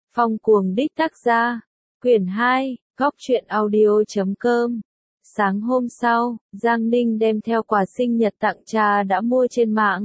Phong cuồng đích tác gia. Quyển 2, Góc truyện audio.com. Sáng hôm sau, Giang Ninh đem theo quà sinh nhật tặng cha đã mua trên mạng.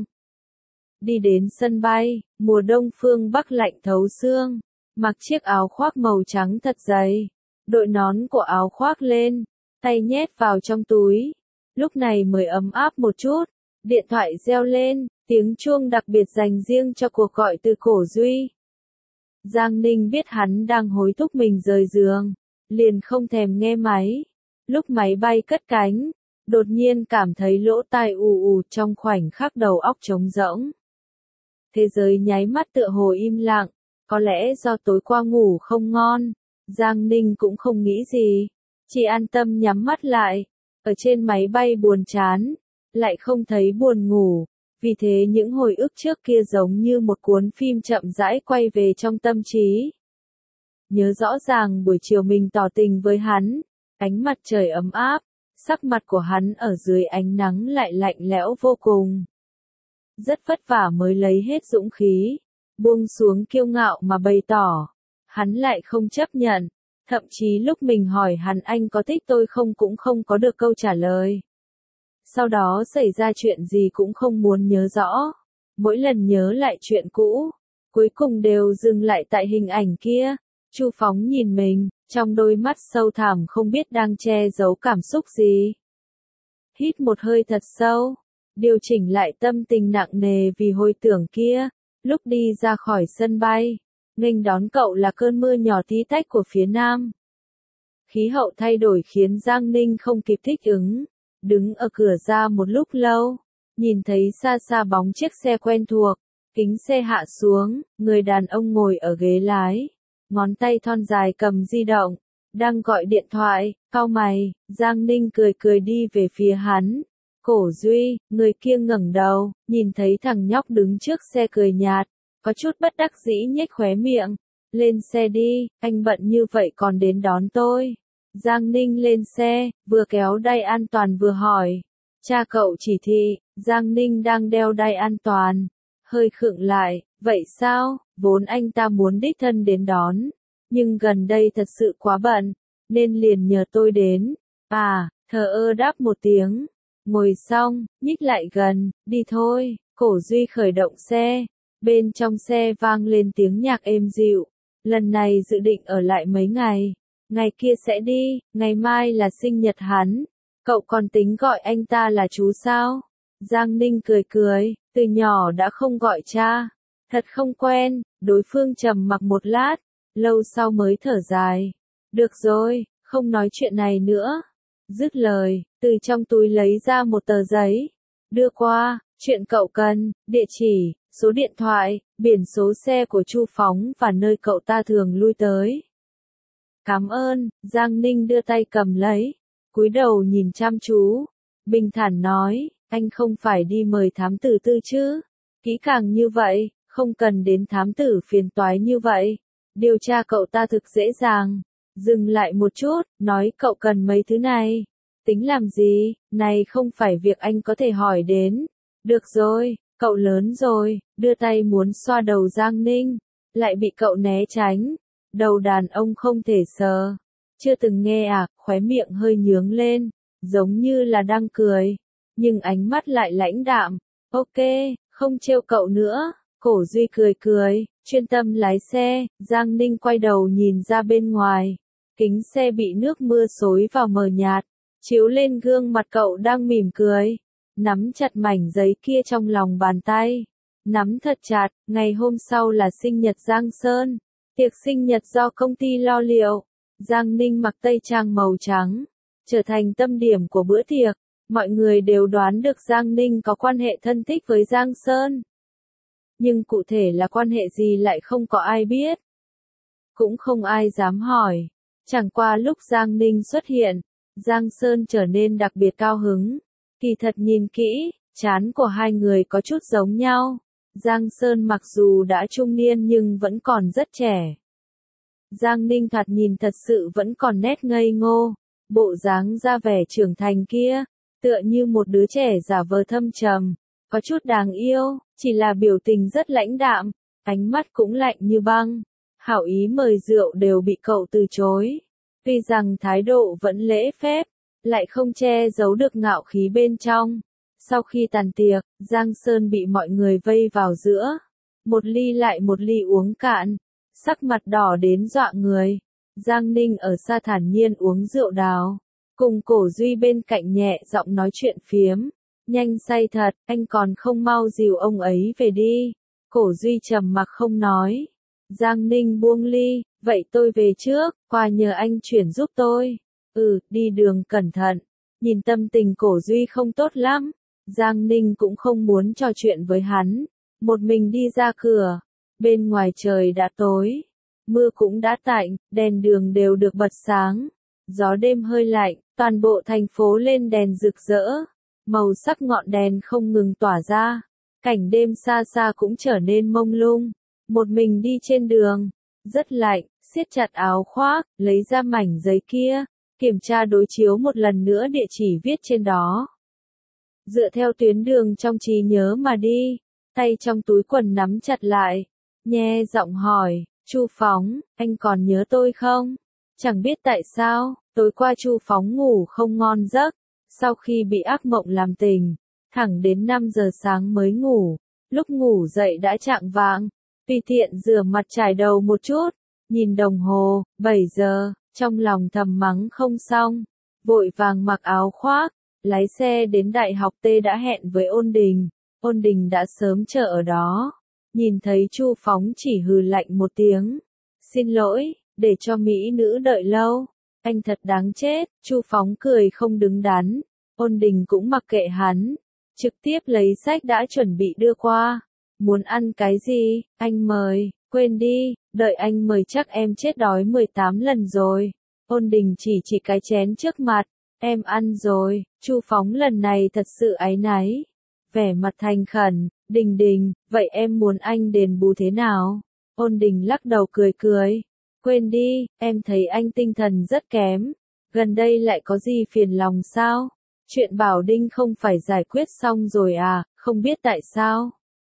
Đi đến sân bay, mùa đông phương Bắc lạnh thấu xương, mặc chiếc áo khoác màu trắng thật dày, đội nón của áo khoác lên, tay nhét vào trong túi. Lúc này mới ấm áp một chút, điện thoại reo lên, tiếng chuông đặc biệt dành riêng cho cuộc gọi từ Cổ Duy. Giang Ninh biết hắn đang hối thúc mình rời giường, liền không thèm nghe máy. Lúc máy bay cất cánh, đột nhiên cảm thấy lỗ tai ù ù, trong khoảnh khắc đầu óc trống rỗng. Thế giới nháy mắt tựa hồ im lặng, có lẽ do tối qua ngủ không ngon, Giang Ninh cũng không nghĩ gì, chỉ an tâm nhắm mắt lại. Ở trên máy bay buồn chán, lại không thấy buồn ngủ, vì thế những hồi ức trước kia giống như một cuốn phim chậm rãi quay về trong tâm trí. Nhớ rõ ràng buổi chiều mình tỏ tình với hắn, ánh mặt trời ấm áp, sắc mặt của hắn ở dưới ánh nắng lại lạnh lẽo vô cùng. Rất vất vả mới lấy hết dũng khí, buông xuống kiêu ngạo mà bày tỏ. Hắn lại không chấp nhận, thậm chí lúc mình hỏi hắn anh có thích tôi không cũng không có được câu trả lời. Sau đó xảy ra chuyện gì cũng không muốn nhớ rõ. Mỗi lần nhớ lại chuyện cũ, cuối cùng đều dừng lại tại hình ảnh kia. Chu Phóng nhìn mình, trong đôi mắt sâu thẳm không biết đang che giấu cảm xúc gì. Hít một hơi thật sâu, điều chỉnh lại tâm tình nặng nề vì hồi tưởng kia. Lúc đi ra khỏi sân bay, nghênh đón cậu là cơn mưa nhỏ tí tách của phía Nam. Khí hậu thay đổi khiến Giang Ninh không kịp thích ứng. Đứng ở cửa ra một lúc lâu, nhìn thấy xa xa bóng chiếc xe quen thuộc, kính xe hạ xuống, người đàn ông ngồi ở ghế lái, ngón tay thon dài cầm di động, đang gọi điện thoại, cau mày. Giang Ninh cười cười đi về phía hắn. Cổ Duy, người kia ngẩng đầu, nhìn thấy thằng nhóc đứng trước xe cười nhạt, có chút bất đắc dĩ nhếch khóe miệng. Lên xe đi, anh bận như vậy còn đến đón tôi. Giang Ninh lên xe, vừa kéo đai an toàn vừa hỏi. Cha cậu chỉ thị, Giang Ninh đang đeo đai an toàn. Hơi khựng lại, vậy sao, vốn anh ta muốn đích thân đến đón. Nhưng gần đây thật sự quá bận, nên liền nhờ tôi đến. À, thờ ơ đáp một tiếng. Ngồi xong, nhích lại gần, đi thôi. Cổ Duy khởi động xe. Bên trong xe vang lên tiếng nhạc êm dịu. Lần này dự định ở lại mấy ngày. Ngày kia sẽ đi, ngày mai là sinh nhật hắn. Cậu còn tính gọi anh ta là chú sao? Giang Ninh cười cười, từ nhỏ đã không gọi cha. Thật không quen. Đối phương trầm mặc một lát, lâu sau mới thở dài. Được rồi, không nói chuyện này nữa. Dứt lời, từ trong túi lấy ra một tờ giấy. Đưa qua, chuyện cậu cần, địa chỉ, số điện thoại, biển số xe của Chu Phóng và nơi cậu ta thường lui tới. Cảm ơn, Giang Ninh đưa tay cầm lấy, cúi đầu nhìn chăm chú, bình thản nói, anh không phải đi mời thám tử Tư chứ, kỹ càng như vậy, không cần đến thám tử phiền toái như vậy, điều tra cậu ta thực dễ dàng. Dừng lại một chút, nói cậu cần mấy thứ này, tính làm gì, này không phải việc anh có thể hỏi đến. Được rồi, cậu lớn rồi, đưa tay muốn xoa đầu Giang Ninh, lại bị cậu né tránh. Đầu đàn ông không thể sờ. Chưa từng nghe à, khóe miệng hơi nhướng lên, giống như là đang cười. Nhưng ánh mắt lại lãnh đạm. Ok, không trêu cậu nữa. Cổ Duy cười cười, chuyên tâm lái xe. Giang Ninh quay đầu nhìn ra bên ngoài. Kính xe bị nước mưa xối vào mờ nhạt, chiếu lên gương mặt cậu đang mỉm cười. Nắm chặt mảnh giấy kia trong lòng bàn tay. Nắm thật chặt, ngày hôm sau là sinh nhật Giang Sơn. Tiệc sinh nhật do công ty lo liệu. Giang Ninh mặc tây trang màu trắng, trở thành tâm điểm của bữa tiệc. Mọi người đều đoán được Giang Ninh có quan hệ thân thích với Giang Sơn. Nhưng cụ thể là quan hệ gì lại không có ai biết. Cũng không ai dám hỏi. Chẳng qua lúc Giang Ninh xuất hiện, Giang Sơn trở nên đặc biệt cao hứng. Kỳ thật nhìn kỹ, trán của hai người có chút giống nhau. Giang Sơn mặc dù đã trung niên nhưng vẫn còn rất trẻ. Giang Ninh thoạt nhìn thật sự vẫn còn nét ngây ngô, bộ dáng ra vẻ trưởng thành kia, tựa như một đứa trẻ giả vờ thâm trầm, có chút đáng yêu, chỉ là biểu tình rất lãnh đạm, ánh mắt cũng lạnh như băng. hảo ý mời rượu đều bị cậu từ chối. Tuy rằng thái độ vẫn lễ phép, lại không che giấu được ngạo khí bên trong. Sau khi tàn tiệc, Giang Sơn bị mọi người vây vào giữa. Một ly lại một ly uống cạn, sắc mặt đỏ đến dọa người. Giang Ninh ở xa thản nhiên uống rượu đào, cùng Cổ Duy bên cạnh nhẹ giọng nói chuyện phiếm. Nhanh say thật, anh còn không mau dìu ông ấy về đi. Cổ Duy trầm mặc không nói. Giang Ninh buông ly, vậy tôi về trước, qua nhờ anh chuyển giúp tôi. Đi đường cẩn thận. Nhìn tâm tình Cổ Duy không tốt lắm, Giang Ninh cũng không muốn trò chuyện với hắn. Một mình đi ra cửa, bên ngoài trời đã tối, mưa cũng đã tạnh, đèn đường đều được bật sáng. Gió đêm hơi lạnh, toàn bộ thành phố lên đèn rực rỡ. Màu sắc ngọn đèn không ngừng tỏa ra, cảnh đêm xa xa cũng trở nên mông lung. Một mình đi trên đường, rất lạnh, siết chặt áo khoác, lấy ra mảnh giấy kia, kiểm tra đối chiếu một lần nữa địa chỉ viết trên đó. Dựa theo tuyến đường trong trí nhớ mà đi, tay trong túi quần nắm chặt lại, nhe giọng hỏi, Chu Phóng, anh còn nhớ tôi không? Chẳng biết tại sao, tối qua Chu Phóng ngủ không ngon giấc, sau khi bị ác mộng làm tình, thẳng đến 5 giờ sáng mới ngủ, lúc ngủ dậy đã chạng vạng, tùy tiện rửa mặt trải đầu một chút, nhìn đồng hồ, 7 giờ, trong lòng thầm mắng không xong, vội vàng mặc áo khoác, lái xe đến Đại học T đã hẹn với Ôn Đình đã sớm chờ ở đó, nhìn thấy Chu Phóng chỉ hừ lạnh một tiếng, xin lỗi, để cho mỹ nữ đợi lâu. Anh thật đáng chết, Chu Phóng cười không đứng đắn, Ôn Đình cũng mặc kệ hắn, trực tiếp lấy sách đã chuẩn bị đưa qua. Muốn ăn cái gì, anh mời, quên đi, đợi anh mời chắc em chết đói 18 lần rồi. Ôn Đình chỉ cái chén trước mặt, em ăn rồi. Chu Phóng lần này thật sự áy náy, vẻ mặt thành khẩn, Đình, vậy em muốn anh đền bù thế nào? Ôn Đình lắc đầu cười. Quên đi, em thấy anh tinh thần rất kém. Gần đây lại có gì phiền lòng sao? Chuyện Bảo Đinh không phải giải quyết xong rồi à, không biết tại sao.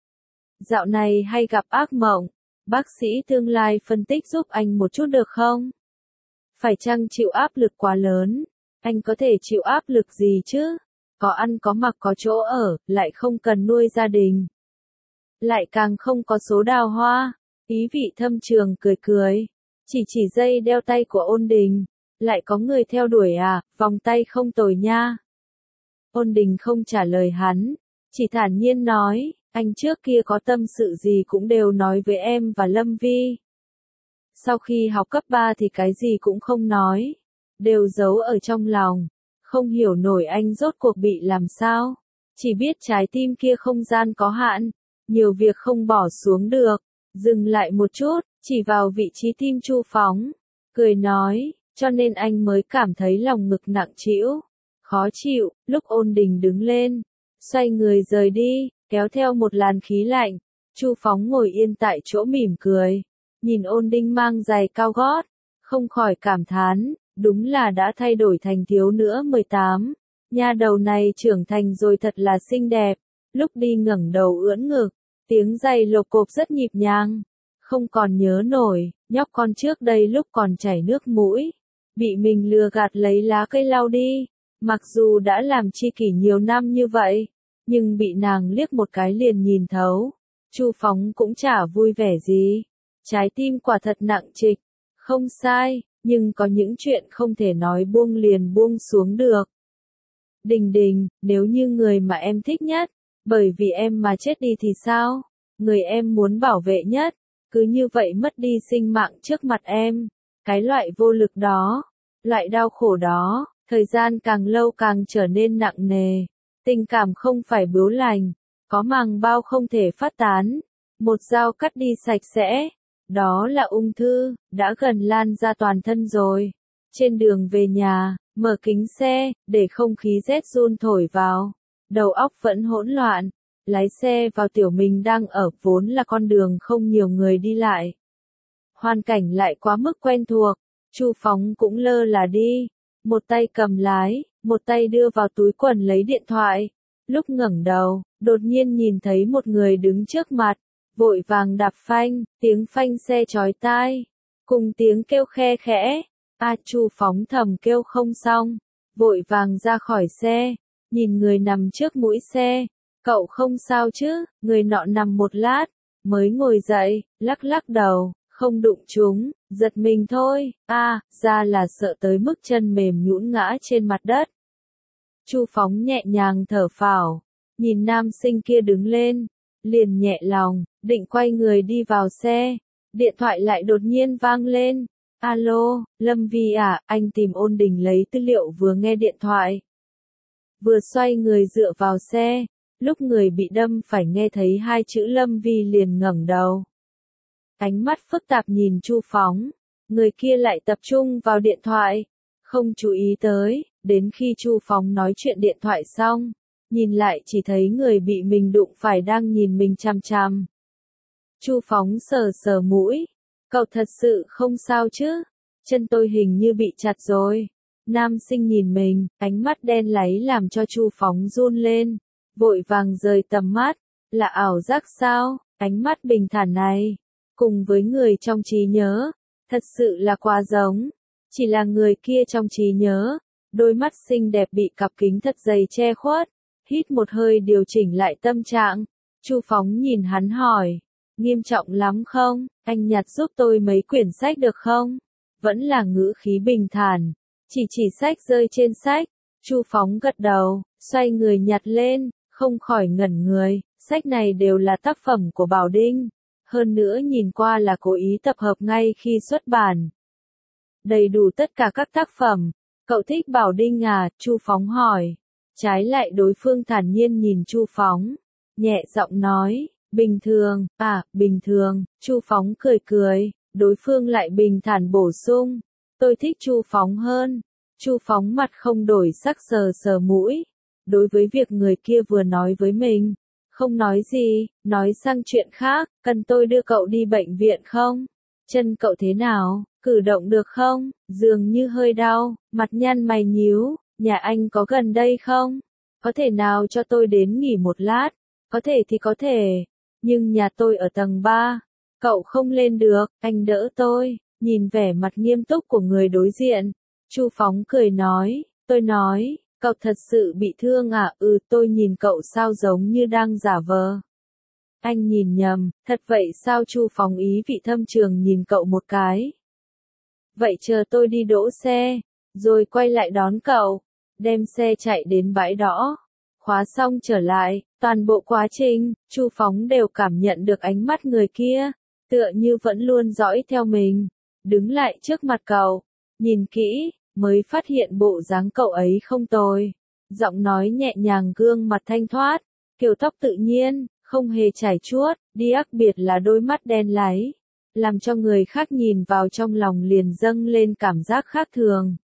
Dạo này hay gặp ác mộng, bác sĩ tương lai phân tích giúp anh một chút được không? Phải chăng chịu áp lực quá lớn? Anh có thể chịu áp lực gì chứ? Có ăn có mặc có chỗ ở, lại không cần nuôi gia đình. Lại càng không có số đào hoa. Ý vị thâm trường cười. Chỉ dây đeo tay của Ôn Đình. Lại có người theo đuổi à, vòng tay không tồi nha. Ôn Đình không trả lời hắn, chỉ thản nhiên nói, anh trước kia có tâm sự gì cũng đều nói với em và Lâm Vi. Sau khi học cấp 3 thì cái gì cũng không nói, đều giấu ở trong lòng, không hiểu nổi anh rốt cuộc bị làm sao. Chỉ biết trái tim kia không gian có hạn, nhiều việc không bỏ xuống được. Dừng lại một chút, chỉ vào vị trí tim Chu Phóng, cười nói, cho nên anh mới cảm thấy lòng ngực nặng trĩu, khó chịu. Lúc Ôn Đình đứng lên, xoay người rời đi, kéo theo một làn khí lạnh, Chu Phóng ngồi yên tại chỗ mỉm cười, nhìn Ôn Đình mang giày cao gót, không khỏi cảm thán, đúng là đã thay đổi thành thiếu nữ 18, nha đầu này trưởng thành rồi thật là xinh đẹp. Lúc đi ngẩng đầu ưỡn ngực, tiếng giày lộp cộp rất nhịp nhàng, không còn nhớ nổi, nhóc con trước đây lúc còn chảy nước mũi, bị mình lừa gạt lấy lá cây lau đi, mặc dù đã làm tri kỷ nhiều năm như vậy, nhưng bị nàng liếc một cái liền nhìn thấu. Chu Phóng cũng chả vui vẻ gì, trái tim quả thật nặng trịch, không sai, nhưng có những chuyện không thể nói buông liền buông xuống được. Đình, nếu như người mà em thích nhất, bởi vì em mà chết đi thì sao? Người em muốn bảo vệ nhất, cứ như vậy mất đi sinh mạng trước mặt em. Cái loại vô lực đó, loại đau khổ đó, thời gian càng lâu càng trở nên nặng nề. Tình cảm không phải bướu lành, có màng bao không thể phát tán. Một dao cắt đi sạch sẽ. Đó là ung thư, đã gần lan ra toàn thân rồi. Trên đường về nhà, mở kính xe, để không khí rét run thổi vào. Đầu óc vẫn hỗn loạn. Lái xe vào tiểu mình đang ở, vốn là con đường không nhiều người đi lại. Hoàn cảnh lại quá mức quen thuộc, Chu Phóng cũng lơ là đi. Một tay cầm lái, một tay đưa vào túi quần lấy điện thoại. Lúc ngẩng đầu, đột nhiên nhìn thấy một người đứng trước mặt. vội vàng đạp phanh, tiếng phanh xe chói tai, cùng tiếng kêu khe khẽ. Chu Phóng thầm kêu không xong, vội vàng ra khỏi xe, nhìn người nằm trước mũi xe. Cậu không sao chứ? Người nọ nằm một lát, mới ngồi dậy, lắc lắc đầu, không đụng chúng, giật mình thôi. Ra là sợ tới mức chân mềm nhũn ngã trên mặt đất. Chu Phóng nhẹ nhàng thở phào, nhìn nam sinh kia đứng lên, liền nhẹ lòng, định quay người đi vào xe. Điện thoại lại đột nhiên vang lên. Alo, Lâm Vi à, anh tìm Ôn Đình lấy tư liệu vừa nghe điện thoại. Vừa xoay người dựa vào xe, lúc người bị đâm phải nghe thấy hai chữ Lâm Vi liền ngẩng đầu. Ánh mắt phức tạp nhìn Chu Phóng, người kia lại tập trung vào điện thoại, không chú ý tới, đến khi Chu Phóng nói chuyện điện thoại xong, nhìn lại chỉ thấy người bị mình đụng phải đang nhìn mình chằm chằm. Chu Phóng sờ sờ mũi, cậu thật sự không sao chứ? Chân tôi hình như bị chặt rồi. Nam sinh nhìn mình, ánh mắt đen láy làm cho Chu Phóng run lên, vội vàng rời tầm mắt. Là ảo giác sao? Ánh mắt bình thản này, cùng với người trong trí nhớ, thật sự là quá giống. Chỉ là người kia trong trí nhớ, đôi mắt xinh đẹp bị cặp kính thật dày che khuất. Hít một hơi điều chỉnh lại tâm trạng, Chu Phóng nhìn hắn hỏi, nghiêm trọng lắm không? Anh nhặt giúp tôi mấy quyển sách được không? Vẫn là ngữ khí bình thản, chỉ sách rơi trên sách. Chu Phóng gật đầu, xoay người nhặt lên, không khỏi ngẩn người, sách này đều là tác phẩm của Bảo Đinh, hơn nữa nhìn qua là cố ý tập hợp ngay khi xuất bản. Đầy đủ tất cả các tác phẩm. Cậu thích Bảo Đinh à? Chu Phóng hỏi. Trái lại đối phương thản nhiên nhìn Chu Phóng, nhẹ giọng nói, bình thường. Bình thường. Chu Phóng cười cười, đối phương lại bình thản bổ sung, tôi thích Chu Phóng hơn. Chu Phóng mặt không đổi sắc sờ sờ mũi, đối với việc người kia vừa nói với mình, không nói gì, nói sang chuyện khác, cần tôi đưa cậu đi bệnh viện không? Chân cậu thế nào, cử động được không? Dường như hơi đau, mặt nhăn mày nhíu, nhà anh có gần đây không? Có thể nào cho tôi đến nghỉ một lát? Có thể thì có thể, nhưng nhà tôi ở tầng 3, cậu không lên được, anh đỡ tôi. Nhìn vẻ mặt nghiêm túc của người đối diện, Chu Phóng cười nói, tôi nói, cậu thật sự bị thương à? Tôi nhìn cậu sao giống như đang giả vờ. Anh nhìn nhầm, thật vậy sao? Chu Phóng ý vị thâm trường nhìn cậu một cái. Vậy chờ tôi đi đỗ xe, rồi quay lại đón cậu, đem xe chạy đến bãi đỗ, khóa xong trở lại, toàn bộ quá trình, Chu Phóng đều cảm nhận được ánh mắt người kia, tựa như vẫn luôn dõi theo mình, đứng lại trước mặt cậu, nhìn kỹ, mới phát hiện bộ dáng cậu ấy không tồi, giọng nói nhẹ nhàng, gương mặt thanh thoát, kiểu tóc tự nhiên, không hề chải chuốt, đặc biệt là đôi mắt đen láy, làm cho người khác nhìn vào trong lòng liền dâng lên cảm giác khác thường.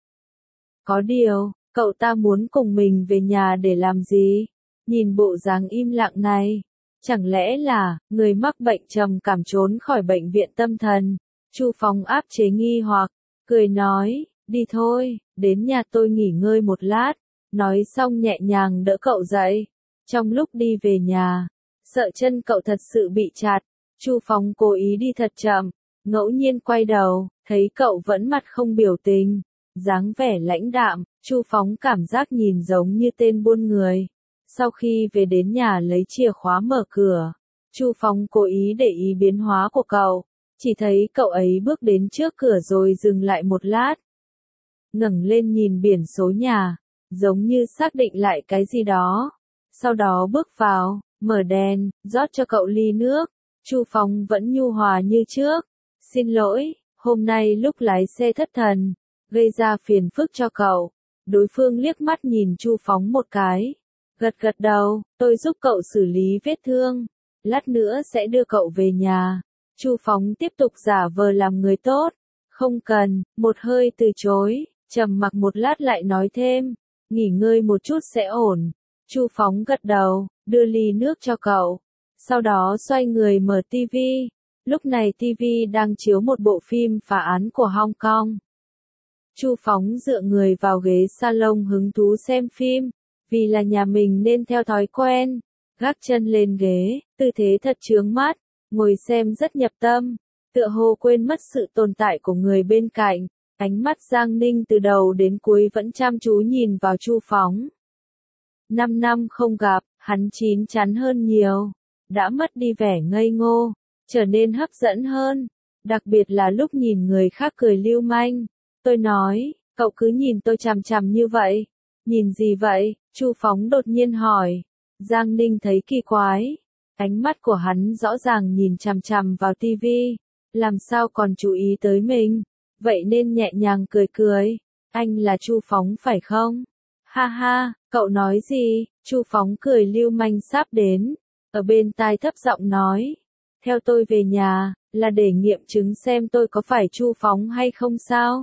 Có điều, cậu ta muốn cùng mình về nhà để làm gì? Nhìn bộ dáng im lặng này, chẳng lẽ là người mắc bệnh trầm cảm trốn khỏi bệnh viện tâm thần? Chu Phóng áp chế nghi hoặc, cười nói, đi thôi, đến nhà tôi nghỉ ngơi một lát. Nói xong nhẹ nhàng đỡ cậu dậy. Trong lúc đi về nhà, sợ chân cậu thật sự bị chặt, Chu Phóng cố ý đi thật chậm, ngẫu nhiên quay đầu, thấy cậu vẫn mặt không biểu tình, dáng vẻ lãnh đạm, Chu Phóng cảm giác nhìn giống như tên buôn người. Sau khi về đến nhà lấy chìa khóa mở cửa, Chu Phóng cố ý để ý biến hóa của cậu, chỉ thấy cậu ấy bước đến trước cửa rồi dừng lại một lát. Ngẩng lên nhìn biển số nhà, giống như xác định lại cái gì đó. Sau đó bước vào, mở đèn, rót cho cậu ly nước. Chu Phóng vẫn nhu hòa như trước. Xin lỗi, hôm nay lúc lái xe thất thần, gây ra phiền phức cho cậu. Đối phương liếc mắt nhìn Chu Phóng một cái, gật gật đầu, tôi giúp cậu xử lý vết thương, lát nữa sẽ đưa cậu về nhà. Chu Phóng tiếp tục giả vờ làm người tốt, không cần, một hơi từ chối, trầm mặc một lát lại nói thêm, nghỉ ngơi một chút sẽ ổn. Chu Phóng gật đầu, đưa ly nước cho cậu, sau đó xoay người mở tivi. Lúc này tivi đang chiếu một bộ phim phá án của Hong Kong. Chu Phóng dựa người vào ghế salon hứng thú xem phim, vì là nhà mình nên theo thói quen, gác chân lên ghế, tư thế thật chướng mắt, ngồi xem rất nhập tâm, tựa hồ quên mất sự tồn tại của người bên cạnh. Ánh mắt Giang Ninh từ đầu đến cuối vẫn chăm chú nhìn vào Chu Phóng. 5 năm không gặp, hắn chín chắn hơn nhiều, đã mất đi vẻ ngây ngô, trở nên hấp dẫn hơn, đặc biệt là lúc nhìn người khác cười lưu manh. Tôi nói, cậu cứ nhìn tôi chằm chằm như vậy. Nhìn gì vậy? Chu Phóng đột nhiên hỏi. Giang Ninh thấy kỳ quái. Ánh mắt của hắn rõ ràng nhìn chằm chằm vào tivi, làm sao còn chú ý tới mình, vậy nên nhẹ nhàng cười cười. Anh là Chu Phóng phải không? Ha ha, cậu nói gì? Chu Phóng cười lưu manh sắp đến, ở bên tai thấp giọng nói. Theo tôi về nhà, là để nghiệm chứng xem tôi có phải Chu Phóng hay không sao?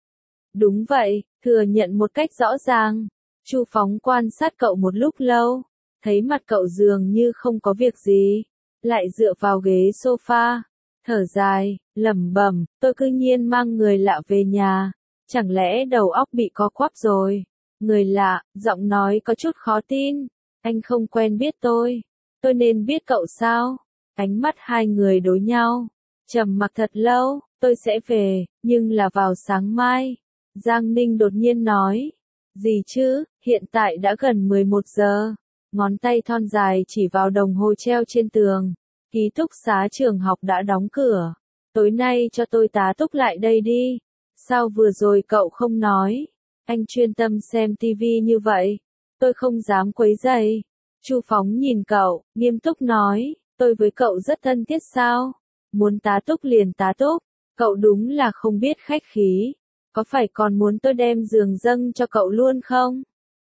Đúng vậy, thừa nhận một cách rõ ràng. Chu Phóng quan sát cậu một lúc lâu, thấy mặt cậu dường như không có việc gì, lại dựa vào ghế sofa, thở dài, lẩm bẩm, tôi cứ nhiên mang người lạ về nhà, chẳng lẽ đầu óc bị co quắp rồi? Người lạ, giọng nói có chút khó tin, anh không quen biết tôi nên biết cậu sao? Ánh mắt hai người đối nhau, trầm mặc thật lâu, tôi sẽ về, nhưng là vào sáng mai. Giang Ninh đột nhiên nói, gì chứ, hiện tại đã gần 11 giờ. Ngón tay thon dài chỉ vào đồng hồ treo trên tường. Ký túc xá trường học đã đóng cửa. Tối nay cho tôi tá túc lại đây đi. Sao vừa rồi cậu không nói? Anh chuyên tâm xem tivi như vậy. Tôi không dám quấy rầy. Chu Phóng nhìn cậu, nghiêm túc nói, tôi với cậu rất thân thiết sao? Muốn tá túc liền tá túc. Cậu đúng là không biết khách khí. Có phải còn muốn tôi đem giường dâng cho cậu luôn không?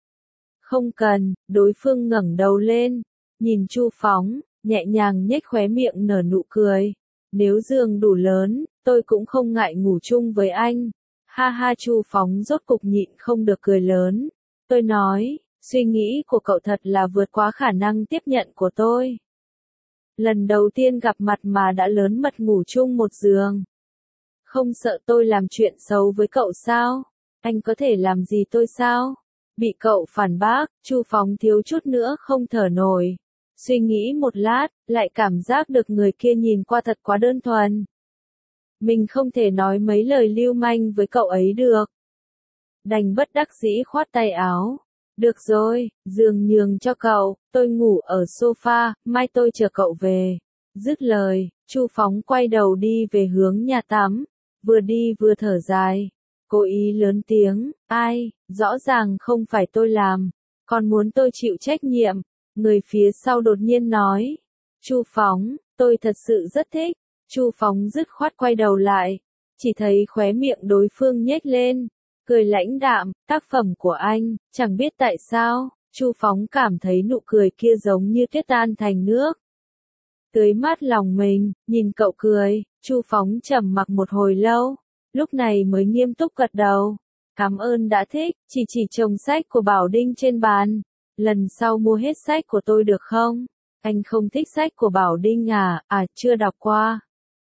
Không cần, đối phương ngẩng đầu lên, nhìn Chu Phóng, nhẹ nhàng nhếch khóe miệng nở nụ cười. Nếu giường đủ lớn, tôi cũng không ngại ngủ chung với anh. Ha ha, Chu Phóng rốt cục nhịn không được cười lớn. Tôi nói, suy nghĩ của cậu thật là vượt quá khả năng tiếp nhận của tôi. Lần đầu tiên gặp mặt mà đã lớn mật ngủ chung một giường. Không sợ tôi làm chuyện xấu với cậu sao? Anh có thể làm gì tôi sao? Bị cậu phản bác, Chu Phóng thiếu chút nữa không thở nổi. Suy nghĩ một lát, lại cảm giác được người kia nhìn qua thật quá đơn thuần. Mình không thể nói mấy lời lưu manh với cậu ấy được. Đành bất đắc dĩ khoát tay áo. Được rồi, giường nhường cho cậu, tôi ngủ ở sofa, mai tôi chờ cậu về. Dứt lời, Chu Phóng quay đầu đi về hướng nhà tắm, vừa đi vừa thở dài. Cố ý lớn tiếng, ai, rõ ràng không phải tôi làm, còn muốn tôi chịu trách nhiệm. Người phía sau đột nhiên nói, Chu Phóng, tôi thật sự rất thích. Chu Phóng dứt khoát quay đầu lại, chỉ thấy khóe miệng đối phương nhếch lên, cười lãnh đạm, tác phẩm của anh, chẳng biết tại sao, Chu Phóng cảm thấy nụ cười kia giống như tuyết tan thành nước. Tưới mát lòng mình, nhìn cậu cười, Chu Phóng trầm mặc một hồi lâu, lúc này mới nghiêm túc gật đầu. Cảm ơn đã thích, chỉ chồng sách của Bảo Đinh trên bàn. Lần sau mua hết sách của tôi được không? Anh không thích sách của Bảo Đinh à, chưa đọc qua.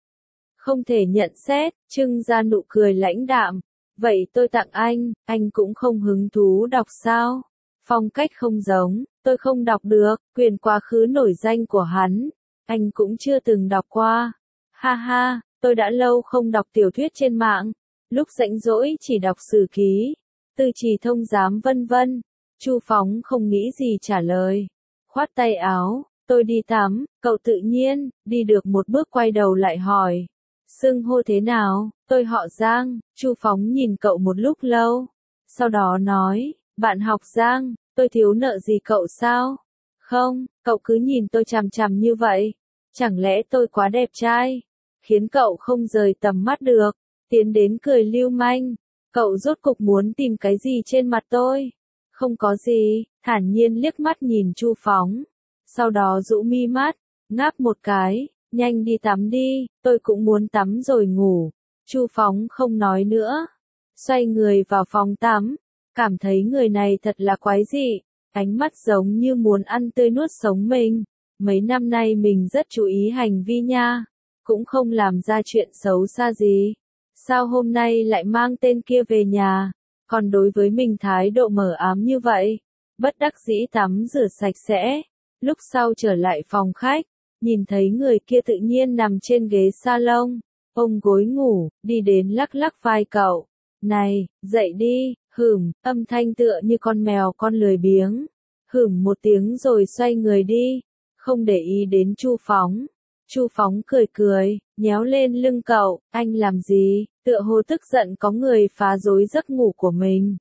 Không thể nhận xét, trưng ra nụ cười lãnh đạm. Vậy tôi tặng anh cũng không hứng thú đọc sao? Phong cách không giống, tôi không đọc được, quyền quá khứ nổi danh của hắn. Anh cũng chưa từng đọc qua. Ha ha, tôi đã lâu không đọc tiểu thuyết trên mạng. Lúc rảnh rỗi chỉ đọc sử ký, tư trì thông giám vân vân. Chu Phóng không nghĩ gì trả lời. Khoát tay áo, tôi đi tắm, cậu tự nhiên, đi được một bước quay đầu lại hỏi. Xưng hô thế nào? Tôi họ Giang. Chu Phóng nhìn cậu một lúc lâu. Sau đó nói, bạn học Giang, tôi thiếu nợ gì cậu sao? Không, cậu cứ nhìn tôi chằm chằm như vậy. Chẳng lẽ tôi quá đẹp trai? Khiến cậu không rời tầm mắt được. Tiến đến cười lưu manh. Cậu rốt cục muốn tìm cái gì trên mặt tôi? Không có gì, thản nhiên liếc mắt nhìn Chu Phóng. Sau đó rũ mi mắt, ngáp một cái, nhanh đi tắm đi, tôi cũng muốn tắm rồi ngủ. Chu Phóng không nói nữa. Xoay người vào phòng tắm, cảm thấy người này thật là quái dị. Ánh mắt giống như muốn ăn tươi nuốt sống mình. Mấy năm nay mình rất chú ý hành vi nha. Cũng không làm ra chuyện xấu xa gì. Sao hôm nay lại mang tên kia về nhà? Còn đối với mình thái độ mờ ám như vậy. Bất đắc dĩ tắm rửa sạch sẽ. Lúc sau trở lại phòng khách. nhìn thấy người kia tự nhiên nằm trên ghế salon, ôm gối ngủ, đi đến lắc lắc vai cậu. Này, dậy đi, âm thanh tựa như con mèo con lười biếng. Một tiếng rồi xoay người đi, không để ý đến Chu Phóng. Chu Phóng cười cười, nhéo lên lưng cậu, anh làm gì, tựa hồ tức giận có người phá rối giấc ngủ của mình.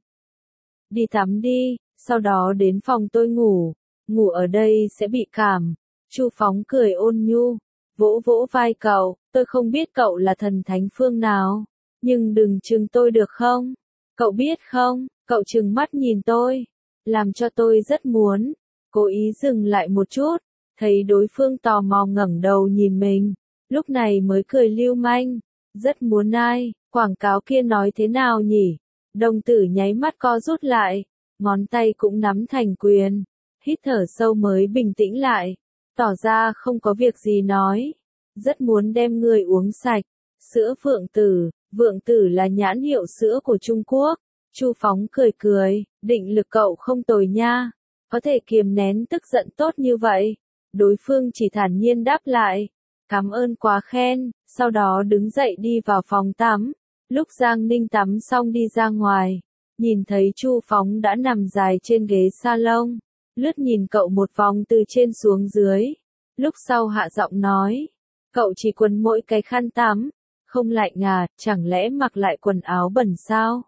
Đi tắm đi, sau đó đến phòng tôi ngủ ở đây sẽ bị cảm. Chu Phóng cười ôn nhu, vỗ vỗ vai cậu, tôi không biết cậu là thần thánh phương nào, nhưng đừng trừng tôi được không? Cậu biết không, cậu trừng mắt nhìn tôi, làm cho tôi rất muốn. Cố ý dừng lại một chút, thấy đối phương tò mò ngẩng đầu nhìn mình, lúc này mới cười lưu manh, rất muốn ai, quảng cáo kia nói thế nào nhỉ? Đồng tử nháy mắt co rút lại, ngón tay cũng nắm thành quyền, hít thở sâu mới bình tĩnh lại, tỏ ra không có việc gì nói, rất muốn đem người uống sạch, sữa Vượng Tử là nhãn hiệu sữa của Trung Quốc. Chu Phóng cười cười, định lực cậu không tồi nha, có thể kiềm nén tức giận tốt như vậy. Đối phương chỉ thản nhiên đáp lại, cảm ơn quá khen, sau đó đứng dậy đi vào phòng tắm. Lúc Giang Ninh tắm xong đi ra ngoài, nhìn thấy Chu Phóng đã nằm dài trên ghế salon, lướt nhìn cậu một vòng từ trên xuống dưới, lúc sau hạ giọng nói, cậu chỉ quần mỗi cái khăn tắm, không lạnh à, chẳng lẽ mặc lại quần áo bẩn sao?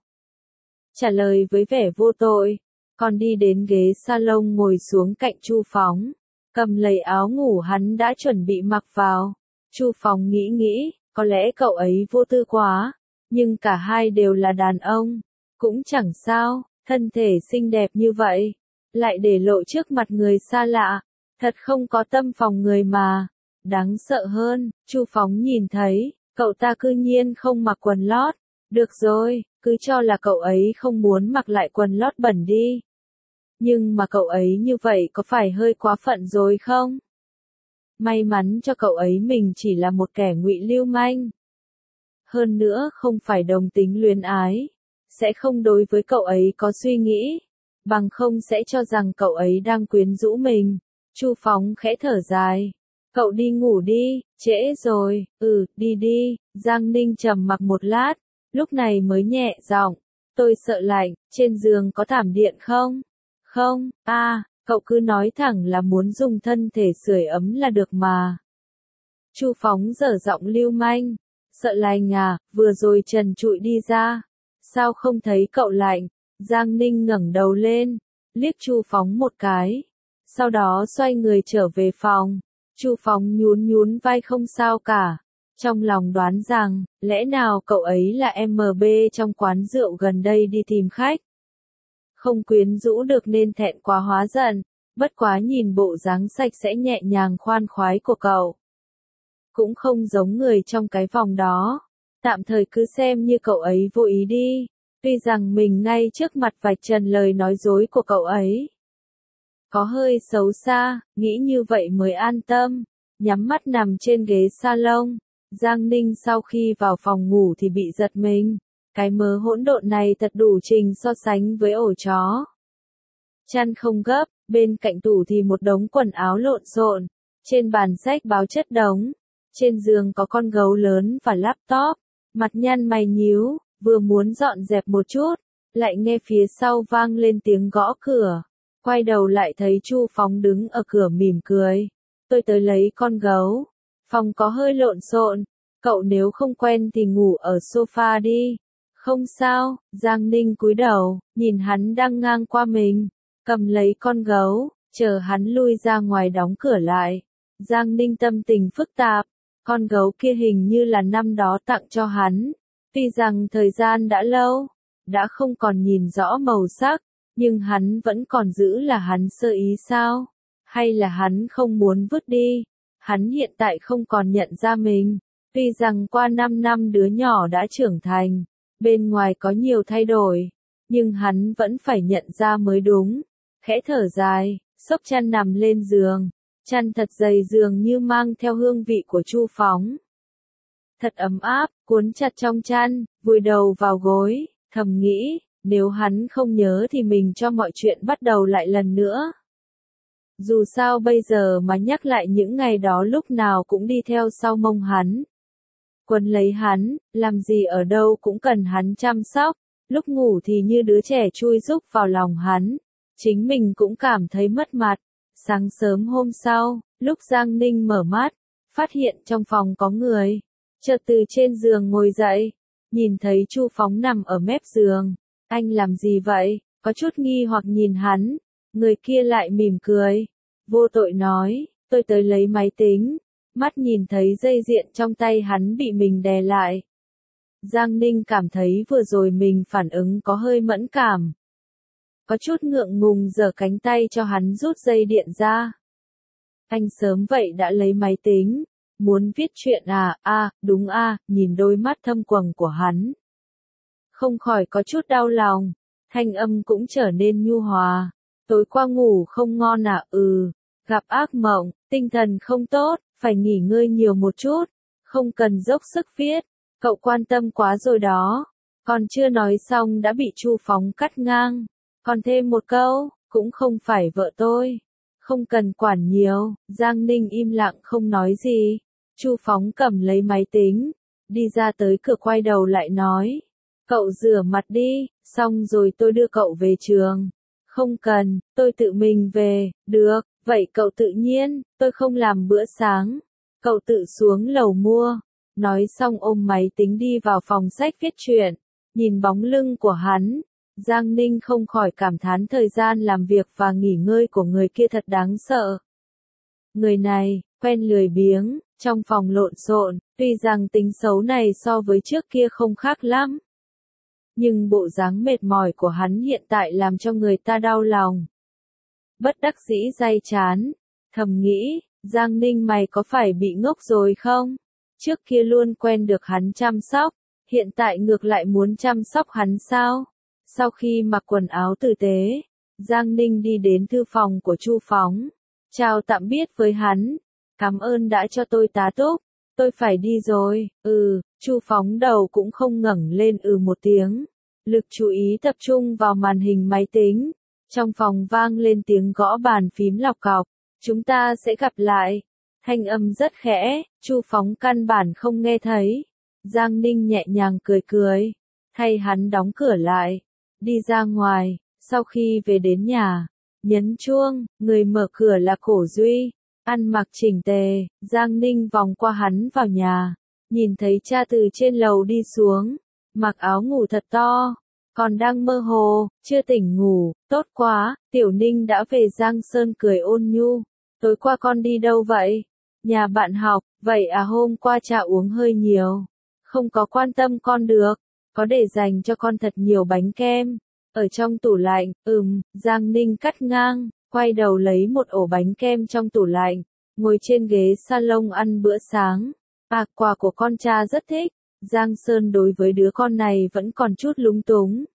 Trả lời với vẻ vô tội, còn đi đến ghế salon ngồi xuống cạnh Chu Phóng, cầm lấy áo ngủ hắn đã chuẩn bị mặc vào. Chu Phóng nghĩ, có lẽ cậu ấy vô tư quá, nhưng cả hai đều là đàn ông, cũng chẳng sao, thân thể xinh đẹp như vậy, lại để lộ trước mặt người xa lạ, thật không có tâm phòng người mà. Đáng sợ hơn, Chu Phóng nhìn thấy, cậu ta cư nhiên không mặc quần lót. Được rồi, cứ cho là cậu ấy không muốn mặc lại quần lót bẩn đi. Nhưng mà cậu ấy như vậy có phải hơi quá phận rồi không? May mắn cho cậu ấy mình chỉ là một kẻ ngụy lưu manh. Hơn nữa không phải đồng tính luyến ái, sẽ không đối với cậu ấy có suy nghĩ, bằng không sẽ cho rằng cậu ấy đang quyến rũ mình. Chu Phóng khẽ thở dài. Cậu đi ngủ đi, trễ rồi, đi đi. Giang Ninh trầm mặc một lát, lúc này mới nhẹ giọng, tôi sợ lạnh, trên giường có thảm điện không? Không, cậu cứ nói thẳng là muốn dùng thân thể sưởi ấm là được mà. Chu Phóng dở giọng lưu manh, sợ lạnh à, vừa rồi trần trụi đi ra, sao không thấy cậu lạnh? Giang Ninh ngẩng đầu lên, liếc Chu Phóng một cái, sau đó xoay người trở về phòng. Chu Phóng nhún vai không sao cả, trong lòng đoán rằng, lẽ nào cậu ấy là MB trong quán rượu gần đây đi tìm khách. Không quyến rũ được nên thẹn quá hóa giận, bất quá nhìn bộ dáng sạch sẽ nhẹ nhàng khoan khoái của cậu. Cũng không giống người trong cái vòng đó, tạm thời cứ xem như cậu ấy vô ý đi, tuy rằng mình ngay trước mặt vạch trần lời nói dối của cậu ấy. Có hơi xấu xa, nghĩ như vậy mới an tâm, nhắm mắt nằm trên ghế salon. Giang Ninh sau khi vào phòng ngủ thì bị giật mình, cái mớ hỗn độn này thật đủ trình so sánh với ổ chó. Chăn không gấp, bên cạnh tủ thì một đống quần áo lộn xộn, trên bàn sách báo chất đống, trên giường có con gấu lớn và laptop, mặt nhăn mày nhíu, vừa muốn dọn dẹp một chút, lại nghe phía sau vang lên tiếng gõ cửa. Quay đầu lại thấy Chu Phóng đứng ở cửa mỉm cười. Tôi tới lấy con gấu. Phòng có hơi lộn xộn. Cậu nếu không quen thì ngủ ở sofa đi. Không sao, Giang Ninh cúi đầu, nhìn hắn đang ngang qua mình. Cầm lấy con gấu, chờ hắn lui ra ngoài đóng cửa lại. Giang Ninh tâm tình phức tạp. Con gấu kia hình như là năm đó tặng cho hắn. Tuy rằng thời gian đã lâu, đã không còn nhìn rõ màu sắc. Nhưng hắn vẫn còn giữ là hắn sơ ý sao? Hay là hắn không muốn vứt đi? Hắn hiện tại không còn nhận ra mình. Tuy rằng qua 5 năm đứa nhỏ đã trưởng thành, bên ngoài có nhiều thay đổi, nhưng hắn vẫn phải nhận ra mới đúng. Khẽ thở dài, xốc chăn nằm lên giường. Chăn thật dày dường như mang theo hương vị của Chu Phóng. Thật ấm áp, cuốn chặt trong chăn, vùi đầu vào gối, thầm nghĩ. Nếu hắn không nhớ thì mình cho mọi chuyện bắt đầu lại lần nữa. Dù sao bây giờ mà nhắc lại những ngày đó lúc nào cũng đi theo sau mông hắn. Quấn lấy hắn, làm gì ở đâu cũng cần hắn chăm sóc, lúc ngủ thì như đứa trẻ chui rúc vào lòng hắn. Chính mình cũng cảm thấy mất mặt. Sáng sớm hôm sau, lúc Giang Ninh mở mắt, phát hiện trong phòng có người. Chợt từ trên giường ngồi dậy, nhìn thấy Chu Phóng nằm ở mép giường. Anh làm gì vậy? Có chút nghi hoặc nhìn hắn. Người kia lại mỉm cười. Vô tội nói, tôi tới lấy máy tính. Mắt nhìn thấy dây điện trong tay hắn bị mình đè lại. Giang Ninh cảm thấy vừa rồi mình phản ứng có hơi mẫn cảm. Có chút ngượng ngùng giở cánh tay cho hắn rút dây điện ra. Anh sớm vậy đã lấy máy tính. Muốn viết chuyện à, đúng nhìn đôi mắt thâm quầng của hắn. Không khỏi có chút đau lòng. Thanh âm cũng trở nên nhu hòa. Tối qua ngủ không ngon gặp ác mộng, tinh thần không tốt, phải nghỉ ngơi nhiều một chút. Không cần dốc sức viết. Cậu quan tâm quá rồi đó. Còn chưa nói xong đã bị Chu Phóng cắt ngang. Còn thêm một câu, cũng không phải vợ tôi. Không cần quản nhiều. Giang Ninh im lặng không nói gì. Chu Phóng cầm lấy máy tính, đi ra tới cửa quay đầu lại nói. Cậu rửa mặt đi, xong rồi tôi đưa cậu về trường. Không cần, tôi tự mình về, được, vậy cậu tự nhiên, tôi không làm bữa sáng. Cậu tự xuống lầu mua. Nói xong ôm máy tính đi vào phòng sách viết truyện. Nhìn bóng lưng của hắn, Giang Ninh không khỏi cảm thán thời gian làm việc và nghỉ ngơi của người kia thật đáng sợ. Người này, quen lười biếng, trong phòng lộn xộn, tuy rằng tính xấu này so với trước kia không khác lắm. Nhưng bộ dáng mệt mỏi của hắn hiện tại làm cho người ta đau lòng. Bất đắc dĩ day chán, thầm nghĩ, Giang Ninh mày có phải bị ngốc rồi không? Trước kia luôn quen được hắn chăm sóc, hiện tại ngược lại muốn chăm sóc hắn sao? Sau khi mặc quần áo tử tế, Giang Ninh đi đến thư phòng của Chu Phóng. Chào tạm biệt với hắn. Cảm ơn đã cho tôi tá túc. Tôi phải đi rồi. Chu Phóng đầu cũng không ngẩng lên một tiếng. Lực chú ý tập trung vào màn hình máy tính. Trong phòng vang lên tiếng gõ bàn phím lọc cọc. Chúng ta sẽ gặp lại. Thanh âm rất khẽ, Chu Phóng căn bản không nghe thấy. Giang Ninh nhẹ nhàng cười cười. Thay hắn đóng cửa lại. Đi ra ngoài, sau khi về đến nhà. Nhấn chuông, người mở cửa là Cổ Duy. Ăn mặc chỉnh tề, Giang Ninh vòng qua hắn vào nhà. Nhìn thấy cha từ trên lầu đi xuống. Mặc áo ngủ thật to. Còn đang mơ hồ, chưa tỉnh ngủ, tốt quá, Tiểu Ninh đã về. Giang Sơn cười ôn nhu. Tối qua con đi đâu vậy? Nhà bạn học, vậy hôm qua cha uống hơi nhiều. Không có quan tâm con được, có để dành cho con thật nhiều bánh kem. Ở trong tủ lạnh, Giang Ninh cắt ngang, quay đầu lấy một ổ bánh kem trong tủ lạnh, ngồi trên ghế salon ăn bữa sáng. Quà của con cha rất thích. Giang Sơn đối với đứa con này vẫn còn chút lúng túng.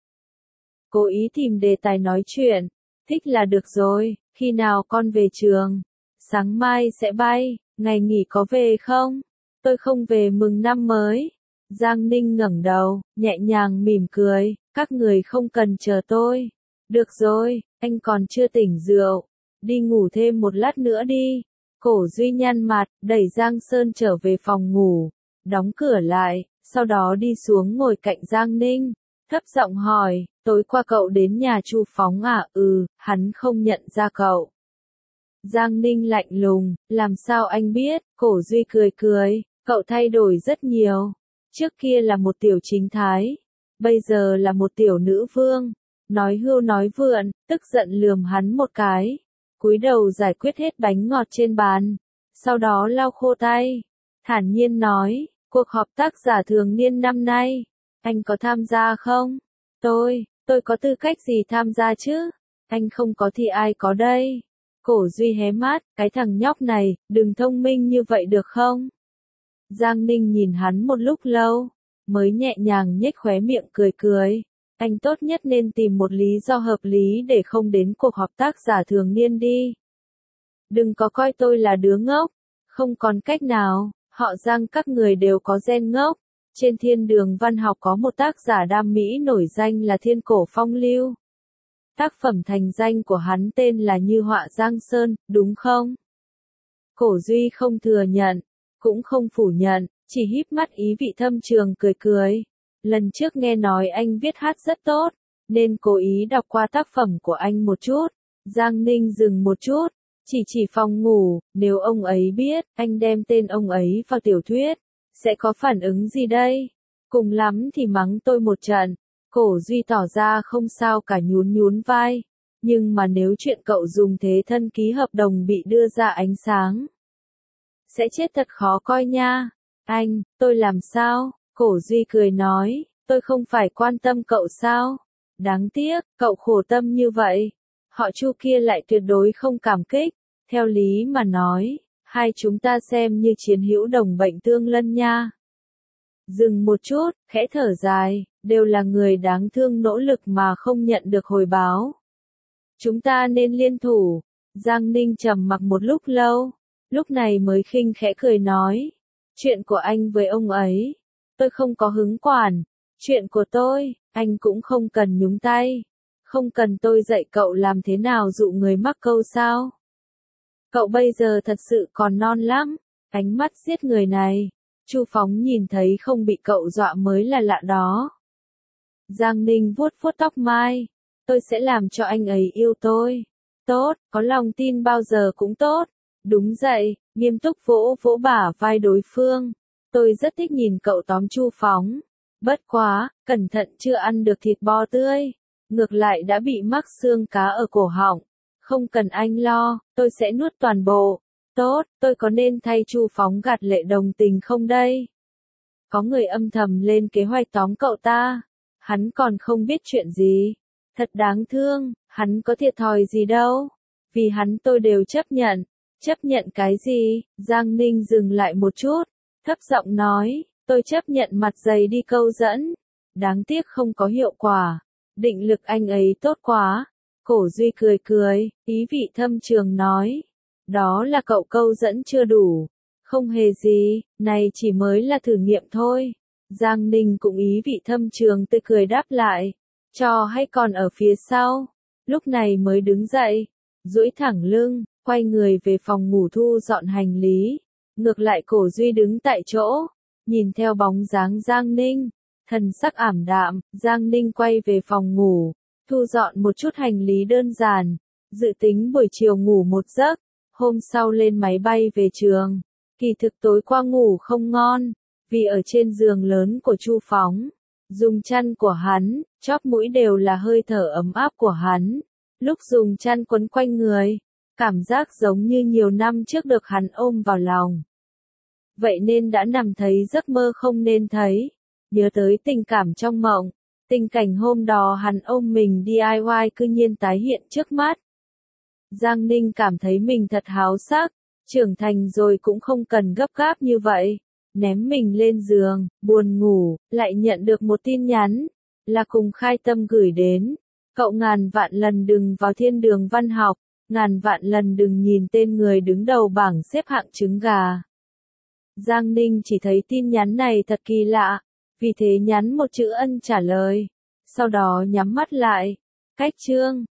Cố ý tìm đề tài nói chuyện. Thích là được rồi, khi nào con về trường? Sáng mai sẽ bay, ngày nghỉ có về không? Tôi không về mừng năm mới. Giang Ninh ngẩng đầu, nhẹ nhàng mỉm cười, các người không cần chờ tôi. Được rồi, anh còn chưa tỉnh rượu. Đi ngủ thêm một lát nữa đi. Cổ Duy nhăn mặt, đẩy Giang Sơn trở về phòng ngủ, đóng cửa lại, sau đó đi xuống ngồi cạnh Giang Ninh, thấp giọng hỏi, tối qua cậu đến nhà Chu Phóng hắn không nhận ra cậu. Giang Ninh lạnh lùng, làm sao anh biết? Cổ Duy cười cười, cậu thay đổi rất nhiều. Trước kia là một tiểu chính thái, bây giờ là một tiểu nữ vương. Nói hưu nói vượn, tức giận lườm hắn một cái. Cúi đầu giải quyết hết bánh ngọt trên bàn. Sau đó lau khô tay. Thản nhiên nói, cuộc họp tác giả thường niên năm nay, anh có tham gia không? Tôi có tư cách gì tham gia chứ? Anh không có thì ai có đây? Cổ Duy hé mắt, cái thằng nhóc này, đừng thông minh như vậy được không? Giang Ninh nhìn hắn một lúc lâu, mới nhẹ nhàng nhếch khóe miệng cười cười. Anh tốt nhất nên tìm một lý do hợp lý để không đến cuộc họp tác giả thường niên đi. Đừng có coi tôi là đứa ngốc. Không còn cách nào, họ Giang các người đều có gen ngốc. Trên thiên đường văn học có một tác giả đam mỹ nổi danh là Thiên Cổ Phong Lưu. Tác phẩm thành danh của hắn tên là Như họa Giang Sơn, đúng không? Cổ Duy không thừa nhận, cũng không phủ nhận, chỉ híp mắt ý vị thâm trường cười cười. Lần trước nghe nói anh viết hát rất tốt, nên cố ý đọc qua tác phẩm của anh một chút. Giang Ninh dừng một chút, chỉ phòng ngủ, nếu ông ấy biết, anh đem tên ông ấy vào tiểu thuyết, sẽ có phản ứng gì đây? Cùng lắm thì mắng tôi một trận. Cổ Duy tỏ ra không sao cả nhún vai. Nhưng mà nếu chuyện cậu dùng thế thân ký hợp đồng bị đưa ra ánh sáng, sẽ chết thật khó coi nha. Anh, tôi làm sao? Cổ Duy cười nói, tôi không phải quan tâm cậu sao? Đáng tiếc, cậu khổ tâm như vậy. Họ Chu kia lại tuyệt đối không cảm kích. Theo lý mà nói, hai chúng ta xem như chiến hữu đồng bệnh tương lân nha. Dừng một chút, khẽ thở dài, đều là người đáng thương nỗ lực mà không nhận được hồi báo. Chúng ta nên liên thủ. Giang Ninh trầm mặc một lúc lâu, lúc này mới khinh khẽ cười nói. Chuyện của anh với ông ấy, tôi không có hứng quản. Chuyện của tôi, anh cũng không cần nhúng tay. Không cần tôi dạy cậu làm thế nào dụ người mắc câu sao. Cậu bây giờ thật sự còn non lắm. Ánh mắt giết người này, Chu Phóng nhìn thấy không bị cậu dọa mới là lạ đó. Giang Ninh vuốt tóc mai. Tôi sẽ làm cho anh ấy yêu tôi. Tốt, có lòng tin bao giờ cũng tốt. Đúng vậy, nghiêm túc vỗ bả vai đối phương. Tôi rất thích nhìn cậu tóm Chu Phóng. Bất quá, cẩn thận chưa ăn được thịt bò tươi. Ngược lại đã bị mắc xương cá ở cổ họng. Không cần anh lo, tôi sẽ nuốt toàn bộ. Tốt, tôi có nên thay Chu Phóng gạt lệ đồng tình không đây? Có người âm thầm lên kế hoạch tóm cậu ta. Hắn còn không biết chuyện gì. Thật đáng thương, hắn có thiệt thòi gì đâu. Vì hắn tôi đều chấp nhận. Chấp nhận cái gì? Giang Ninh dừng lại một chút. Thấp giọng nói, tôi chấp nhận mặt dày đi câu dẫn. Đáng tiếc không có hiệu quả. Định lực anh ấy tốt quá. Cổ Duy cười, ý vị thâm trường nói. Đó là cậu câu dẫn chưa đủ. Không hề gì, này chỉ mới là thử nghiệm thôi. Giang Ninh cũng ý vị thâm trường tươi cười đáp lại. Trò hay còn ở phía sau. Lúc này mới đứng dậy, duỗi thẳng lưng, quay người về phòng ngủ thu dọn hành lý. Ngược lại Cổ Duy đứng tại chỗ, nhìn theo bóng dáng Giang Ninh. Thần sắc ảm đạm, Giang Ninh quay về phòng ngủ, thu dọn một chút hành lý đơn giản, dự tính buổi chiều ngủ một giấc, hôm sau lên máy bay về trường. Kỳ thực tối qua ngủ không ngon, vì ở trên giường lớn của Chu Phóng, dùng chăn của hắn, chóp mũi đều là hơi thở ấm áp của hắn. Lúc dùng chăn quấn quanh người, cảm giác giống như nhiều năm trước được hắn ôm vào lòng. Vậy nên đã nằm thấy giấc mơ không nên thấy. Nhớ tới tình cảm trong mộng, tình cảnh hôm đó hắn ôm mình DIY cư nhiên tái hiện trước mắt. Giang Ninh cảm thấy mình thật háo sắc, trưởng thành rồi cũng không cần gấp gáp như vậy. Ném mình lên giường, buồn ngủ, lại nhận được một tin nhắn, là cùng Khai Tâm gửi đến. Cậu ngàn vạn lần đừng vào thiên đường văn học, ngàn vạn lần đừng nhìn tên người đứng đầu bảng xếp hạng trứng gà. Giang Ninh chỉ thấy tin nhắn này thật kỳ lạ, vì thế nhắn một chữ ân trả lời, sau đó nhắm mắt lại. Cách chương